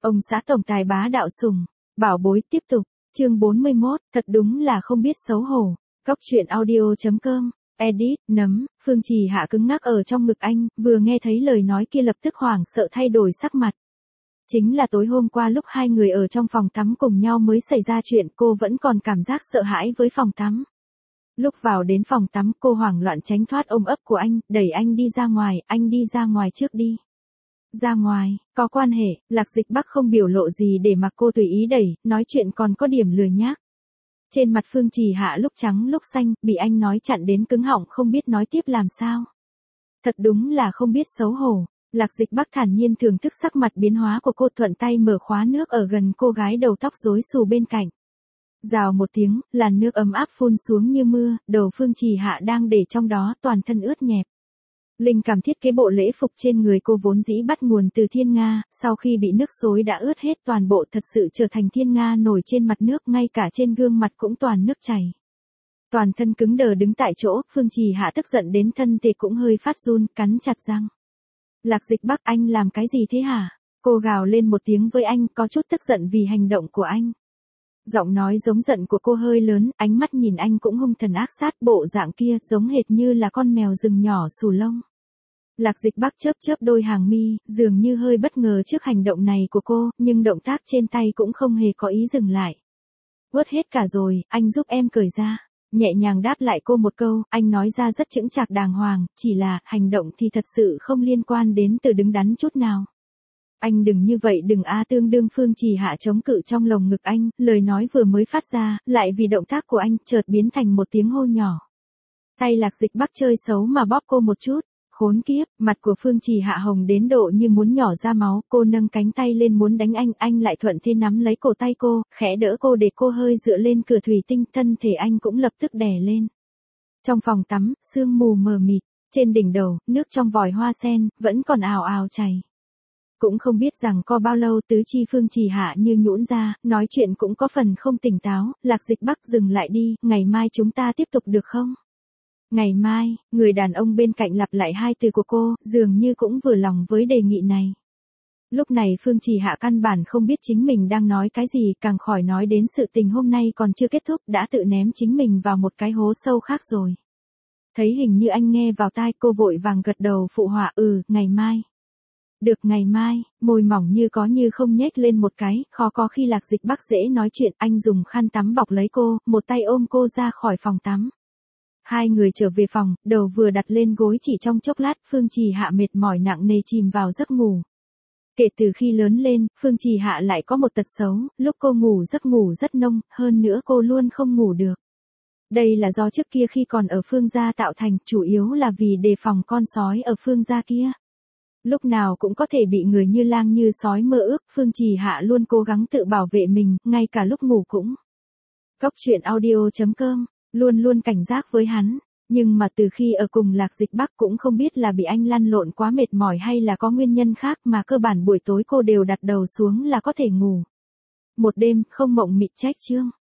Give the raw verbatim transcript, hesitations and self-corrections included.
Ông xã tổng tài bá đạo sủng, bảo bối tiếp tục, chương bốn mươi mốt, thật đúng là không biết xấu hổ. Góc truyện audio.com, edit, nấm, Phương Trì Hạ cứng ngắc ở trong ngực anh, vừa nghe thấy lời nói kia lập tức hoảng sợ thay đổi sắc mặt. Chính là tối hôm qua lúc hai người ở trong phòng tắm cùng nhau mới xảy ra chuyện, cô vẫn còn cảm giác sợ hãi với phòng tắm. Lúc vào đến phòng tắm cô hoảng loạn tránh thoát ôm ấp của anh, đẩy anh đi ra ngoài, anh đi ra ngoài trước đi. Ra ngoài, có quan hệ, Lạc Dịch Bắc không biểu lộ gì để mặc cô tùy ý đẩy, nói chuyện còn có điểm lười nhác. Trên mặt Phương Trì Hạ lúc trắng lúc xanh, bị anh nói chặn đến cứng họng không biết nói tiếp làm sao. Thật đúng là không biết xấu hổ. Lạc Dịch Bắc thản nhiên thưởng thức sắc mặt biến hóa của cô, thuận tay mở khóa nước ở gần cô gái đầu tóc rối xù bên cạnh. Rào một tiếng, làn nước ấm áp phun xuống như mưa, đầu Phương Trì Hạ đang để trong đó toàn thân ướt nhẹp. Linh cảm thiết kế bộ lễ phục trên người cô vốn dĩ bắt nguồn từ thiên nga, sau khi bị nước xối đã ướt hết toàn bộ, thật sự trở thành thiên nga nổi trên mặt nước, ngay cả trên gương mặt cũng toàn nước chảy. Toàn thân cứng đờ đứng tại chỗ, Phương Trì Hạ tức giận đến thân thể cũng hơi phát run, cắn chặt răng. Lạc Dịch Bắc, anh làm cái gì thế hả? Cô gào lên một tiếng với anh, có chút tức giận vì hành động của anh. Giọng nói giống giận của cô hơi lớn, ánh mắt nhìn anh cũng hung thần ác sát, bộ dạng kia giống hệt như là con mèo rừng nhỏ xù lông. Lạc Dịch Bắc chớp chớp đôi hàng mi, dường như hơi bất ngờ trước hành động này của cô, nhưng động tác trên tay cũng không hề có ý dừng lại. Ướt hết cả rồi, anh giúp em cởi ra. Nhẹ nhàng đáp lại cô một câu, anh nói ra rất chững chạc đàng hoàng, chỉ là, hành động thì thật sự không liên quan đến từ đứng đắn chút nào. Anh đừng như vậy đừng a tương đương Phương Trì Hạ chống cự trong lồng ngực anh, lời nói vừa mới phát ra, lại vì động tác của anh, chợt biến thành một tiếng hô nhỏ. Tay Lạc Dịch Bắc chơi xấu mà bóp cô một chút, khốn kiếp, mặt của Phương Trì Hạ hồng đến độ như muốn nhỏ ra máu, cô nâng cánh tay lên muốn đánh anh, anh lại thuận thế nắm lấy cổ tay cô, khẽ đỡ cô để cô hơi dựa lên cửa thủy tinh, thân thể anh cũng lập tức đè lên. Trong phòng tắm, sương mù mờ mịt, trên đỉnh đầu, nước trong vòi hoa sen, vẫn còn ào ào chảy. Cũng không biết rằng có bao lâu tứ chi Phương Trì Hạ như nhũn ra, nói chuyện cũng có phần không tỉnh táo, Lạc Dịch Bắc dừng lại đi, ngày mai chúng ta tiếp tục được không? Ngày mai, người đàn ông bên cạnh lặp lại hai từ của cô, dường như cũng vừa lòng với đề nghị này. Lúc này Phương Trì Hạ căn bản không biết chính mình đang nói cái gì, càng khỏi nói đến sự tình hôm nay còn chưa kết thúc, đã tự ném chính mình vào một cái hố sâu khác rồi. Thấy hình như anh nghe vào tai, cô vội vàng gật đầu phụ họa, ừ, ngày mai. Được ngày mai, môi mỏng như có như không nhếch lên một cái, khó có khi Lạc Dịch Bắc dễ nói chuyện, anh dùng khăn tắm bọc lấy cô, một tay ôm cô ra khỏi phòng tắm. Hai người trở về phòng, đầu vừa đặt lên gối chỉ trong chốc lát, Phương Trì Hạ mệt mỏi nặng nề chìm vào giấc ngủ. Kể từ khi lớn lên, Phương Trì Hạ lại có một tật xấu, lúc cô ngủ giấc ngủ rất nông, hơn nữa cô luôn không ngủ được. Đây là do trước kia khi còn ở Phương gia tạo thành, chủ yếu là vì đề phòng con sói ở Phương gia kia. Lúc nào cũng có thể bị người như lang như sói mơ ước, Phương Trì Hạ luôn cố gắng tự bảo vệ mình, ngay cả lúc ngủ cũng. Góc truyện audio.com, luôn luôn cảnh giác với hắn, nhưng mà từ khi ở cùng Lạc Dịch Bắc cũng không biết là bị anh lăn lộn quá mệt mỏi hay là có nguyên nhân khác mà cơ bản buổi tối cô đều đặt đầu xuống là có thể ngủ. Một đêm, không mộng mị trách chương.